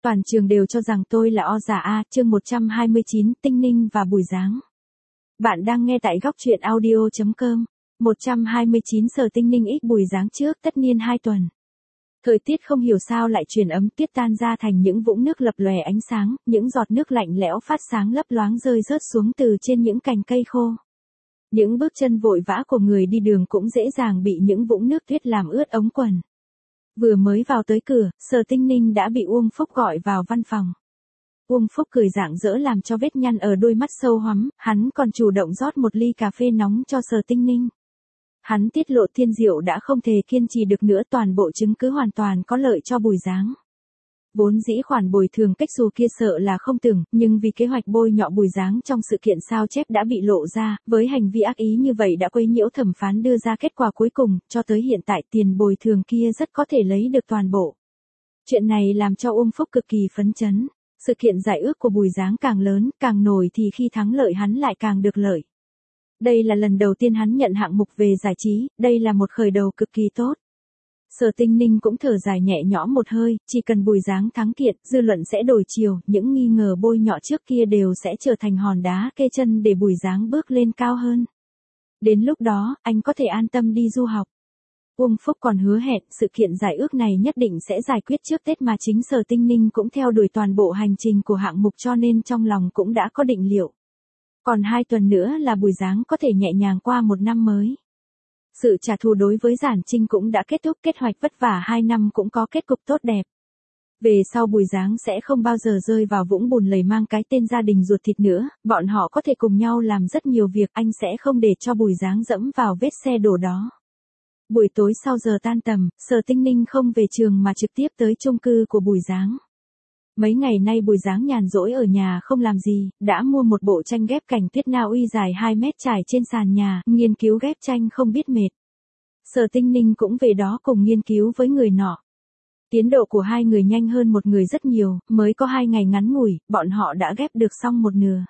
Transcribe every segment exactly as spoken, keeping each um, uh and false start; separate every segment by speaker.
Speaker 1: Toàn trường đều cho rằng tôi là o giả a, chương một trăm hai mươi chín, Tinh Ninh và Bùi Dáng. Bạn đang nghe tại góc truyện audio chấm com. một trăm hai mươi chín Sở Tinh Ninh x Bùi Dáng trước tất niên hai tuần. Thời tiết không hiểu sao lại chuyển ấm, tuyết tan ra thành những vũng nước lập lòe ánh sáng, những giọt nước lạnh lẽo phát sáng lấp loáng rơi rớt xuống từ trên những cành cây khô. Những bước chân vội vã của người đi đường cũng dễ dàng bị những vũng nước tuyết làm ướt ống quần. Vừa mới vào tới cửa, Sở Tinh Ninh đã bị Uông Phúc gọi vào văn phòng. Uông Phúc cười rạng rỡ làm cho vết nhăn ở đôi mắt sâu hoắm, hắn còn chủ động rót một ly cà phê nóng cho Sở Tinh Ninh. Hắn tiết lộ Thiên Diệu đã không thể kiên trì được nữa, toàn bộ chứng cứ hoàn toàn có lợi cho Bùi Dáng. Vốn dĩ khoản bồi thường cách xù kia sợ là không tưởng, nhưng vì kế hoạch bôi nhọ Bùi Dáng trong sự kiện sao chép đã bị lộ ra, với hành vi ác ý như vậy đã quấy nhiễu thẩm phán đưa ra kết quả cuối cùng, cho tới hiện tại tiền bồi thường kia rất có thể lấy được toàn bộ. Chuyện này làm cho Uông Phúc cực kỳ phấn chấn. Sự kiện giải ước của Bùi Dáng càng lớn, càng nổi thì khi thắng lợi hắn lại càng được lợi. Đây là lần đầu tiên hắn nhận hạng mục về giải trí, đây là một khởi đầu cực kỳ tốt. Sở Tinh Ninh cũng thở dài nhẹ nhõm một hơi, chỉ cần Bùi Dáng thắng kiện, dư luận sẽ đổi chiều, những nghi ngờ bôi nhọ trước kia đều sẽ trở thành hòn đá kê chân để Bùi Dáng bước lên cao hơn. Đến lúc đó, anh có thể an tâm đi du học. Uông Phúc còn hứa hẹn sự kiện giải ước này nhất định sẽ giải quyết trước Tết, mà chính Sở Tinh Ninh cũng theo đuổi toàn bộ hành trình của hạng mục cho nên trong lòng cũng đã có định liệu. Còn hai tuần nữa là Bùi Dáng có thể nhẹ nhàng qua một năm mới. Sự trả thù đối với Giản Trinh cũng đã kết thúc, kết hoạch vất vả hai năm cũng có kết cục tốt đẹp. Về sau Bùi Dáng sẽ không bao giờ rơi vào vũng bùn lầy mang cái tên gia đình ruột thịt nữa, bọn họ có thể cùng nhau làm rất nhiều việc, anh sẽ không để cho Bùi Dáng dẫm vào vết xe đổ đó. Buổi tối sau giờ tan tầm, Sở Tinh Ninh không về trường mà trực tiếp tới chung cư của Bùi Dáng. Mấy ngày nay Bùi Dáng nhàn rỗi ở nhà không làm gì, đã mua một bộ tranh ghép cảnh tuyết Na Uy dài hai mét trải trên sàn nhà, nghiên cứu ghép tranh không biết mệt. Sở Tinh Ninh cũng về đó cùng nghiên cứu với người nọ. Tiến độ của hai người nhanh hơn một người rất nhiều, mới có hai ngày ngắn ngủi, bọn họ đã ghép được xong một nửa.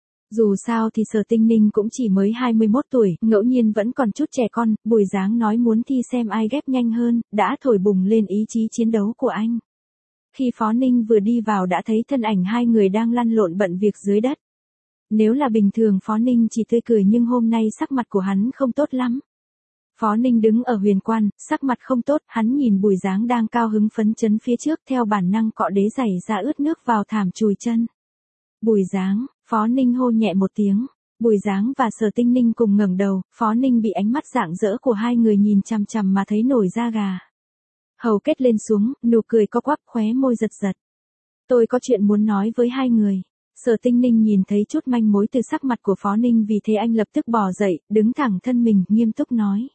Speaker 1: Dù sao thì Sở Tinh Ninh cũng chỉ mới hai mươi mốt tuổi, ngẫu nhiên vẫn còn chút trẻ con, Bùi Dáng nói muốn thi xem ai ghép nhanh hơn, đã thổi bùng lên ý chí chiến đấu của anh. Khi Phó Ninh vừa đi vào đã thấy thân ảnh hai người đang lăn lộn bận việc dưới đất. Nếu là bình thường Phó Ninh chỉ tươi cười, nhưng hôm nay sắc mặt của hắn không tốt lắm. Phó Ninh đứng ở huyền quan, sắc mặt không tốt, hắn nhìn Bùi Dáng đang cao hứng phấn chấn phía trước, theo bản năng cọ đế giày ra ướt nước vào thảm chùi chân. Bùi Dáng, Phó Ninh hô nhẹ một tiếng. Bùi Dáng và Sở Tinh Ninh cùng ngẩng đầu, Phó Ninh bị ánh mắt rạng rỡ của hai người nhìn chằm chằm mà thấy nổi da gà. Hầu kết lên xuống, nụ cười co quắp, khóe môi giật giật. Tôi có chuyện muốn nói với hai người. Sở Tinh Ninh nhìn thấy chút manh mối từ sắc mặt của Phó Ninh, vì thế anh lập tức bò dậy, đứng thẳng thân mình, nghiêm túc nói.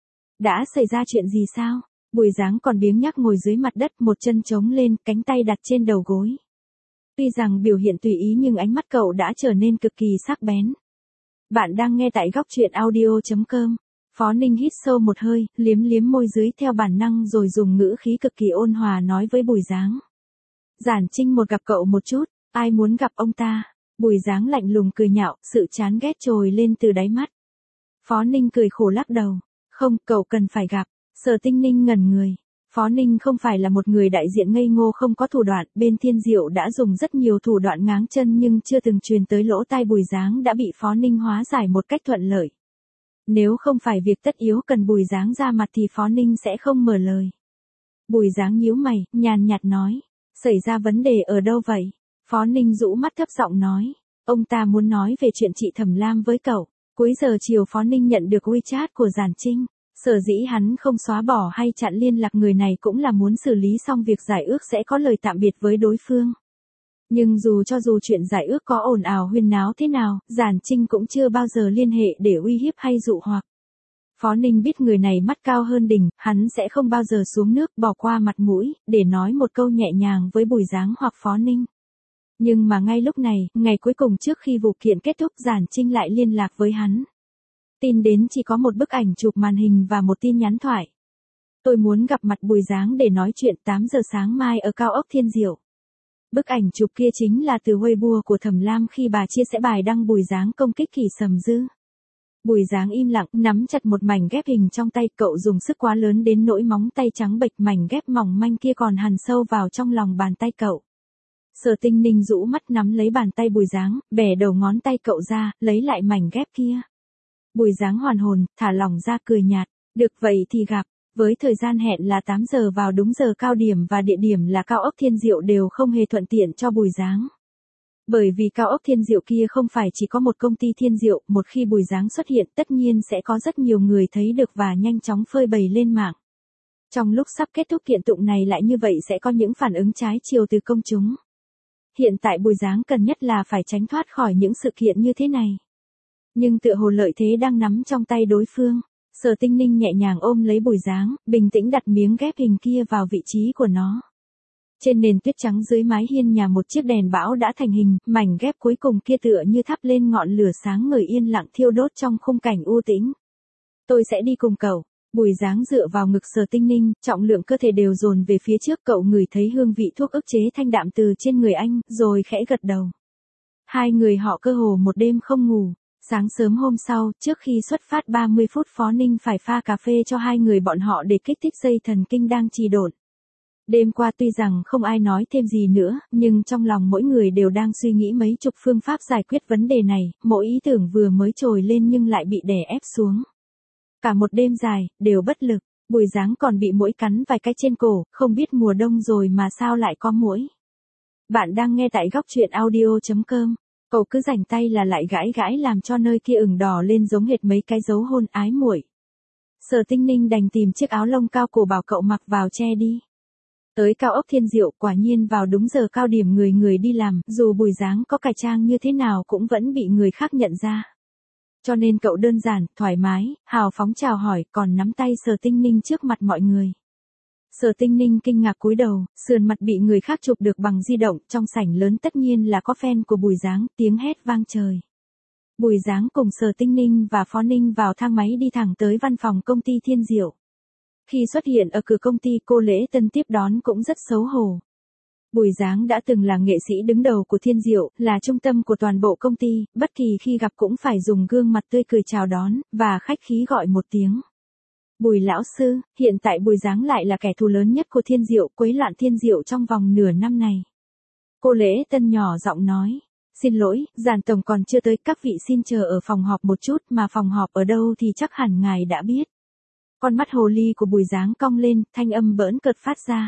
Speaker 1: Đã xảy ra chuyện gì sao? Bùi Dáng còn biếng nhác ngồi dưới mặt đất, một chân chống lên, cánh tay đặt trên đầu gối. Tuy rằng biểu hiện tùy ý nhưng ánh mắt cậu đã trở nên cực kỳ sắc bén. Bạn đang nghe tại góc truyện audio chấm com. Phó Ninh hít sâu một hơi, liếm liếm môi dưới theo bản năng rồi dùng ngữ khí cực kỳ ôn hòa nói với Bùi Dáng. Giản Trinh một gặp cậu một chút, ai muốn gặp ông ta? Bùi Dáng lạnh lùng cười nhạo, sự chán ghét trồi lên từ đáy mắt. Phó Ninh cười khổ lắc đầu. Không, cậu cần phải gặp. Sở Tinh Ninh ngẩn người. Phó Ninh không phải là một người đại diện ngây ngô không có thủ đoạn, bên Thiên Diệu đã dùng rất nhiều thủ đoạn ngáng chân nhưng chưa từng truyền tới lỗ tai Bùi Dáng đã bị Phó Ninh hóa giải một cách thuận lợi. Nếu không phải việc tất yếu cần Bùi Dáng ra mặt thì Phó Ninh sẽ không mở lời. Bùi Dáng nhíu mày, nhàn nhạt nói, xảy ra vấn đề ở đâu vậy? Phó Ninh rũ mắt thấp giọng nói, ông ta muốn nói về chuyện chị Thẩm Lam với cậu. Cuối giờ chiều Phó Ninh nhận được WeChat của Giản Trinh. Sở dĩ hắn không xóa bỏ hay chặn liên lạc người này cũng là muốn xử lý xong việc giải ước sẽ có lời tạm biệt với đối phương. Nhưng dù cho dù chuyện giải ước có ồn ào huyên náo thế nào, Giản Trinh cũng chưa bao giờ liên hệ để uy hiếp hay dụ hoặc. Phó Ninh biết người này mắt cao hơn đỉnh, hắn sẽ không bao giờ xuống nước bỏ qua mặt mũi, để nói một câu nhẹ nhàng với Bùi Dáng hoặc Phó Ninh. Nhưng mà ngay lúc này, ngày cuối cùng trước khi vụ kiện kết thúc, Giản Trinh lại liên lạc với hắn. Tin đến chỉ có một bức ảnh chụp màn hình và một tin nhắn thoại. Tôi muốn gặp mặt Bùi Dáng để nói chuyện tám giờ sáng mai ở cao ốc Thiên Diệu. Bức ảnh chụp kia chính là từ Weibo của Thẩm Lam khi bà chia sẻ bài đăng Bùi Dáng công kích Kỷ Sầm Dư. Bùi Dáng im lặng, nắm chặt một mảnh ghép hình trong tay, cậu dùng sức quá lớn đến nỗi móng tay trắng bệch, mảnh ghép mỏng manh kia còn hằn sâu vào trong lòng bàn tay cậu. Sở Tinh Ninh rũ mắt nắm lấy bàn tay Bùi Dáng, bẻ đầu ngón tay cậu ra, lấy lại mảnh ghép kia. Bùi Dáng hoàn hồn, thả lỏng ra cười nhạt, được vậy thì gặp, với thời gian hẹn là tám giờ vào đúng giờ cao điểm và địa điểm là cao ốc Thiên Diệu đều không hề thuận tiện cho Bùi Dáng. Bởi vì cao ốc Thiên Diệu kia không phải chỉ có một công ty Thiên Diệu, một khi Bùi Dáng xuất hiện tất nhiên sẽ có rất nhiều người thấy được và nhanh chóng phơi bày lên mạng. Trong lúc sắp kết thúc kiện tụng này lại như vậy sẽ có những phản ứng trái chiều từ công chúng. Hiện tại Bùi Dáng cần nhất là phải tránh thoát khỏi những sự kiện như thế này. Nhưng tựa hồ lợi thế đang nắm trong tay đối phương. Sở Tinh Ninh nhẹ nhàng ôm lấy Bùi Dáng, bình tĩnh đặt miếng ghép hình kia vào vị trí của nó. Trên nền tuyết trắng dưới mái hiên nhà một chiếc đèn bão đã thành hình, mảnh ghép cuối cùng kia tựa như thắp lên ngọn lửa sáng ngời yên lặng thiêu đốt trong khung cảnh u tĩnh. Tôi sẽ đi cùng cậu. Bùi Dáng dựa vào ngực Sở Tinh Ninh, trọng lượng cơ thể đều dồn về phía trước, cậu ngửi thấy hương vị thuốc ức chế thanh đạm từ trên người anh, rồi khẽ gật đầu. Hai người họ cơ hồ một đêm không ngủ. Sáng sớm hôm sau, trước khi xuất phát ba mươi phút Phó Ninh phải pha cà phê cho hai người bọn họ để kích thích dây thần kinh đang trì độn. Đêm qua tuy rằng không ai nói thêm gì nữa, nhưng trong lòng mỗi người đều đang suy nghĩ mấy chục phương pháp giải quyết vấn đề này, mỗi ý tưởng vừa mới trồi lên nhưng lại bị đè ép xuống. Cả một đêm dài, đều bất lực, Bùi Dáng còn bị muỗi cắn vài cái trên cổ, không biết mùa đông rồi mà sao lại có muỗi. Bạn đang nghe tại góc truyện audio chấm com. Cậu cứ rảnh tay là lại gãi gãi làm cho nơi kia ửng đỏ lên giống hệt mấy cái dấu hôn ái muội. Sở Tinh Ninh đành tìm chiếc áo lông cao cổ bảo cậu mặc vào che đi. Tới cao ốc Thiên Diệu, quả nhiên vào đúng giờ cao điểm người người đi làm, dù Bùi Dáng có cải trang như thế nào cũng vẫn bị người khác nhận ra. Cho nên cậu đơn giản, thoải mái, hào phóng chào hỏi, còn nắm tay Sở Tinh Ninh trước mặt mọi người. Sở Tinh Ninh kinh ngạc cúi đầu, sườn mặt bị người khác chụp được bằng di động, trong sảnh lớn tất nhiên là có fan của Bùi Dáng, tiếng hét vang trời. Bùi Dáng cùng Sở Tinh Ninh và Phó Ninh vào thang máy đi thẳng tới văn phòng công ty Thiên Diệu. Khi xuất hiện ở cửa công ty, cô Lễ Tân tiếp đón cũng rất xấu hổ. Bùi Dáng đã từng là nghệ sĩ đứng đầu của Thiên Diệu, là trung tâm của toàn bộ công ty, bất kỳ khi gặp cũng phải dùng gương mặt tươi cười chào đón, và khách khí gọi một tiếng. Bùi lão sư, hiện tại Bùi Dáng lại là kẻ thù lớn nhất của Thiên Diệu, quấy loạn Thiên Diệu trong vòng nửa năm này. Cô Lễ Tân nhỏ giọng nói, xin lỗi, Giản tổng còn chưa tới, các vị xin chờ ở phòng họp một chút, mà phòng họp ở đâu thì chắc hẳn ngài đã biết. Con mắt hồ ly của Bùi Dáng cong lên, thanh âm bỡn cợt phát ra.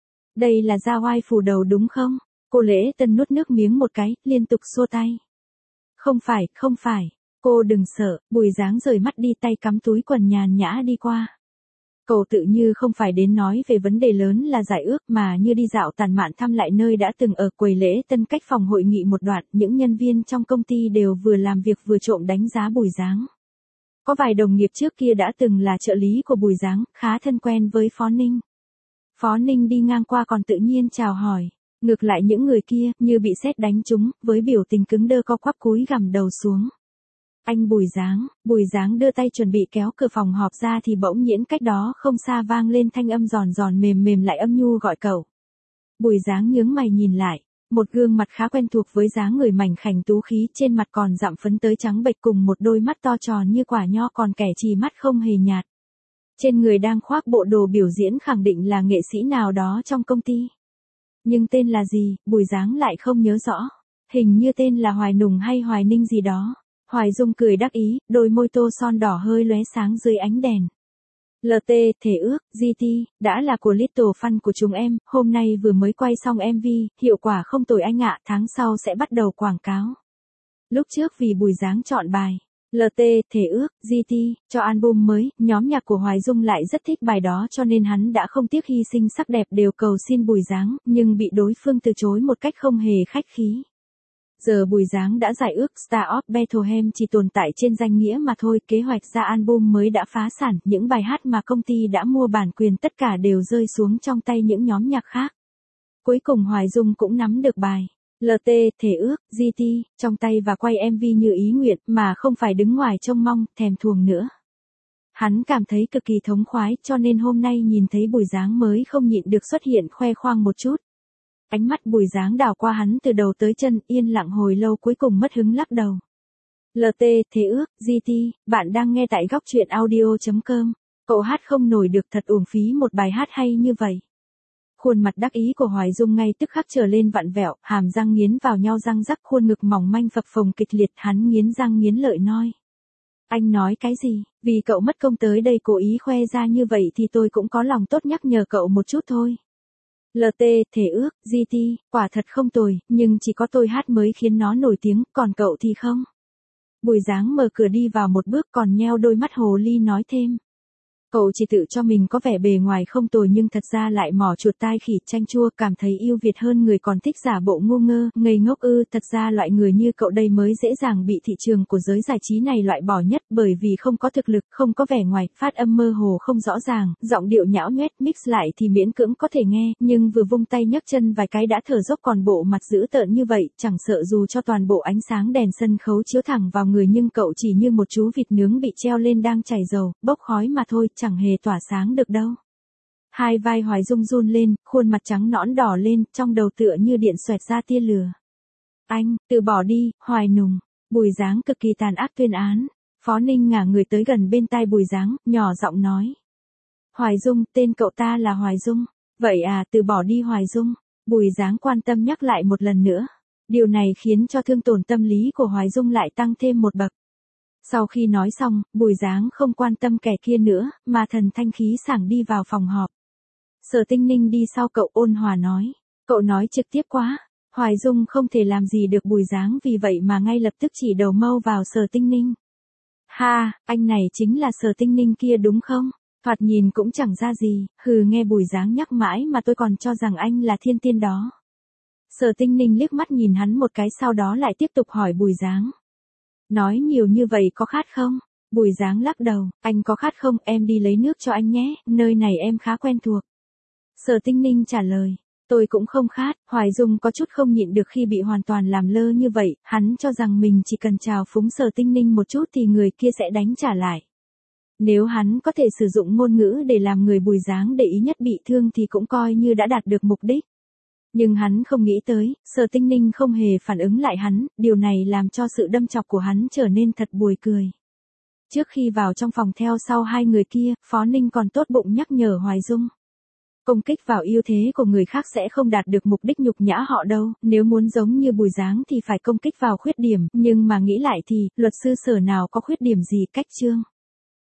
Speaker 1: Đây là ra oai phủ đầu đúng không? Cô Lễ Tân nuốt nước miếng một cái, liên tục xua tay. Không phải, không phải. Cô đừng sợ, Bùi Dáng rời mắt đi, tay cắm túi quần nhàn nhã đi qua. Cậu tự như không phải đến nói về vấn đề lớn là giải ước mà như đi dạo tản mạn thăm lại nơi đã từng ở. Quầy Lễ Tân cách phòng hội nghị một đoạn, những nhân viên trong công ty đều vừa làm việc vừa trộm đánh giá Bùi Dáng. Có vài đồng nghiệp trước kia đã từng là trợ lý của Bùi Dáng, khá thân quen với Phó Ninh. Phó Ninh đi ngang qua còn tự nhiên chào hỏi. Ngược lại những người kia, như bị sét đánh trúng, với biểu tình cứng đơ co quắp cúi gằm đầu xuống. Anh Bùi Dáng, Bùi Dáng đưa tay chuẩn bị kéo cửa phòng họp ra thì bỗng nhiên cách đó không xa vang lên thanh âm giòn giòn mềm mềm lại âm nhu gọi cậu. Bùi Dáng nhướng mày nhìn lại, một gương mặt khá quen thuộc với dáng người mảnh khảnh tú khí, trên mặt còn dặm phấn tới trắng bệch cùng một đôi mắt to tròn như quả nho, còn kẻ trì mắt không hề nhạt. Trên người đang khoác bộ đồ biểu diễn khẳng định là nghệ sĩ nào đó trong công ty. Nhưng tên là gì, Bùi Dáng lại không nhớ rõ. Hình như tên là Hoài Nùng hay Hoài Ninh gì đó. Hoài Dung cười đắc ý, đôi môi tô son đỏ hơi lóe sáng dưới ánh đèn. lờ tê, thể ước, giê tê, đã là của Little Fun của chúng em, hôm nay vừa mới quay xong em vê, hiệu quả không tồi anh ạ, tháng sau sẽ bắt đầu quảng cáo. Lúc trước vì Bùi Dáng chọn bài lờ tê, thể ước, giê tê, cho album mới, nhóm nhạc của Hoài Dung lại rất thích bài đó cho nên hắn đã không tiếc hy sinh sắc đẹp đều cầu xin Bùi Dáng, nhưng bị đối phương từ chối một cách không hề khách khí. Giờ Bùi Dáng đã giải ước, Star of Bethlehem chỉ tồn tại trên danh nghĩa mà thôi, kế hoạch ra album mới đã phá sản, những bài hát mà công ty đã mua bản quyền tất cả đều rơi xuống trong tay những nhóm nhạc khác. Cuối cùng Hoài Dung cũng nắm được bài lờ tê, thể ước, giê tê, trong tay và quay em vê như ý nguyện, mà không phải đứng ngoài trông mong, thèm thuồng nữa. Hắn cảm thấy cực kỳ thống khoái, cho nên hôm nay nhìn thấy Bùi Dáng mới không nhịn được xuất hiện khoe khoang một chút. Ánh mắt Bùi Dáng đảo qua hắn từ đầu tới chân, yên lặng hồi lâu cuối cùng mất hứng lắc đầu. lờ tê, thể ước, giê tê, bạn đang nghe tại góc truyện audio chấm com. Cậu hát không nổi được, thật uổng phí một bài hát hay như vậy. Khuôn mặt đắc ý của Hoài Dung ngay tức khắc trở lên vặn vẹo, hàm răng nghiến vào nhau răng rắc, khuôn ngực mỏng manh phập phồng kịch liệt, hắn nghiến răng nghiến lợi nói. Anh nói cái gì, vì cậu mất công tới đây cố ý khoe ra như vậy thì tôi cũng có lòng tốt nhắc nhở cậu một chút thôi. lờ tê, thể ước, giê tê, quả thật không tồi, nhưng chỉ có tôi hát mới khiến nó nổi tiếng, còn cậu thì không. Bùi Dáng mở cửa đi vào một bước còn nheo đôi mắt hồ ly nói thêm. Cậu chỉ tự cho mình có vẻ bề ngoài không tồi nhưng thật ra lại mỏ chuột tai khỉ chanh chua, cảm thấy yêu Việt hơn người còn thích giả bộ ngu ngơ, ngây ngốc ư. Thật ra loại người như cậu đây mới dễ dàng bị thị trường của giới giải trí này loại bỏ nhất, bởi vì không có thực lực, không có vẻ ngoài, phát âm mơ hồ không rõ ràng, giọng điệu nhão nhoét, mix lại thì miễn cưỡng có thể nghe, nhưng vừa vung tay nhấc chân vài cái đã thở dốc, còn bộ mặt dữ tợn như vậy, chẳng sợ dù cho toàn bộ ánh sáng đèn sân khấu chiếu thẳng vào người nhưng cậu chỉ như một chú vịt nướng bị treo lên đang chảy dầu, bốc khói mà thôi, chẳng hề tỏa sáng được đâu. Hai vai Hoài Dung run lên, khuôn mặt trắng nõn đỏ lên, trong đầu tựa như điện xoẹt ra tia lửa. Anh, từ bỏ đi, Hoài Nùng. Bùi Dáng cực kỳ tàn ác tuyên án. Phó Ninh ngả người tới gần bên tai Bùi Dáng, nhỏ giọng nói. Hoài Dung, tên cậu ta là Hoài Dung. Vậy à, từ bỏ đi Hoài Dung. Bùi Dáng quan tâm nhắc lại một lần nữa. Điều này khiến cho thương tổn tâm lý của Hoài Dung lại tăng thêm một bậc. Sau khi nói xong, Bùi Dáng không quan tâm kẻ kia nữa, mà thần thanh khí sảng đi vào phòng họp. Sở Tinh Ninh đi sau cậu ôn hòa nói. Cậu nói trực tiếp quá. Hoài Dung không thể làm gì được Bùi Dáng vì vậy mà ngay lập tức chỉ đầu mâu vào Sở Tinh Ninh. Ha, anh này chính là Sở Tinh Ninh kia đúng không? Thoạt nhìn cũng chẳng ra gì, hừ nghe Bùi Dáng nhắc mãi mà tôi còn cho rằng anh là thiên tiên đó. Sở Tinh Ninh liếc mắt nhìn hắn một cái sau đó lại tiếp tục hỏi Bùi Dáng. Nói nhiều như vậy có khát không? Bùi Dáng lắc đầu, anh có khát không, em đi lấy nước cho anh nhé, nơi này em khá quen thuộc. Sở Tinh Ninh trả lời, tôi cũng không khát. Hoài Dung có chút không nhịn được khi bị hoàn toàn làm lơ như vậy, hắn cho rằng mình chỉ cần chào phúng Sở Tinh Ninh một chút thì người kia sẽ đánh trả lại. Nếu hắn có thể sử dụng ngôn ngữ để làm người Bùi Dáng để ý nhất bị thương thì cũng coi như đã đạt được mục đích. Nhưng hắn không nghĩ tới, Sở Tinh Ninh không hề phản ứng lại hắn, điều này làm cho sự đâm chọc của hắn trở nên thật buồn cười. Trước khi vào trong phòng theo sau hai người kia, Phó Ninh còn tốt bụng nhắc nhở Hoài Dung. Công kích vào ưu thế của người khác sẽ không đạt được mục đích nhục nhã họ đâu, nếu muốn giống như Bùi Dáng thì phải công kích vào khuyết điểm, nhưng mà nghĩ lại thì, luật sư Sở nào có khuyết điểm gì, cách chương.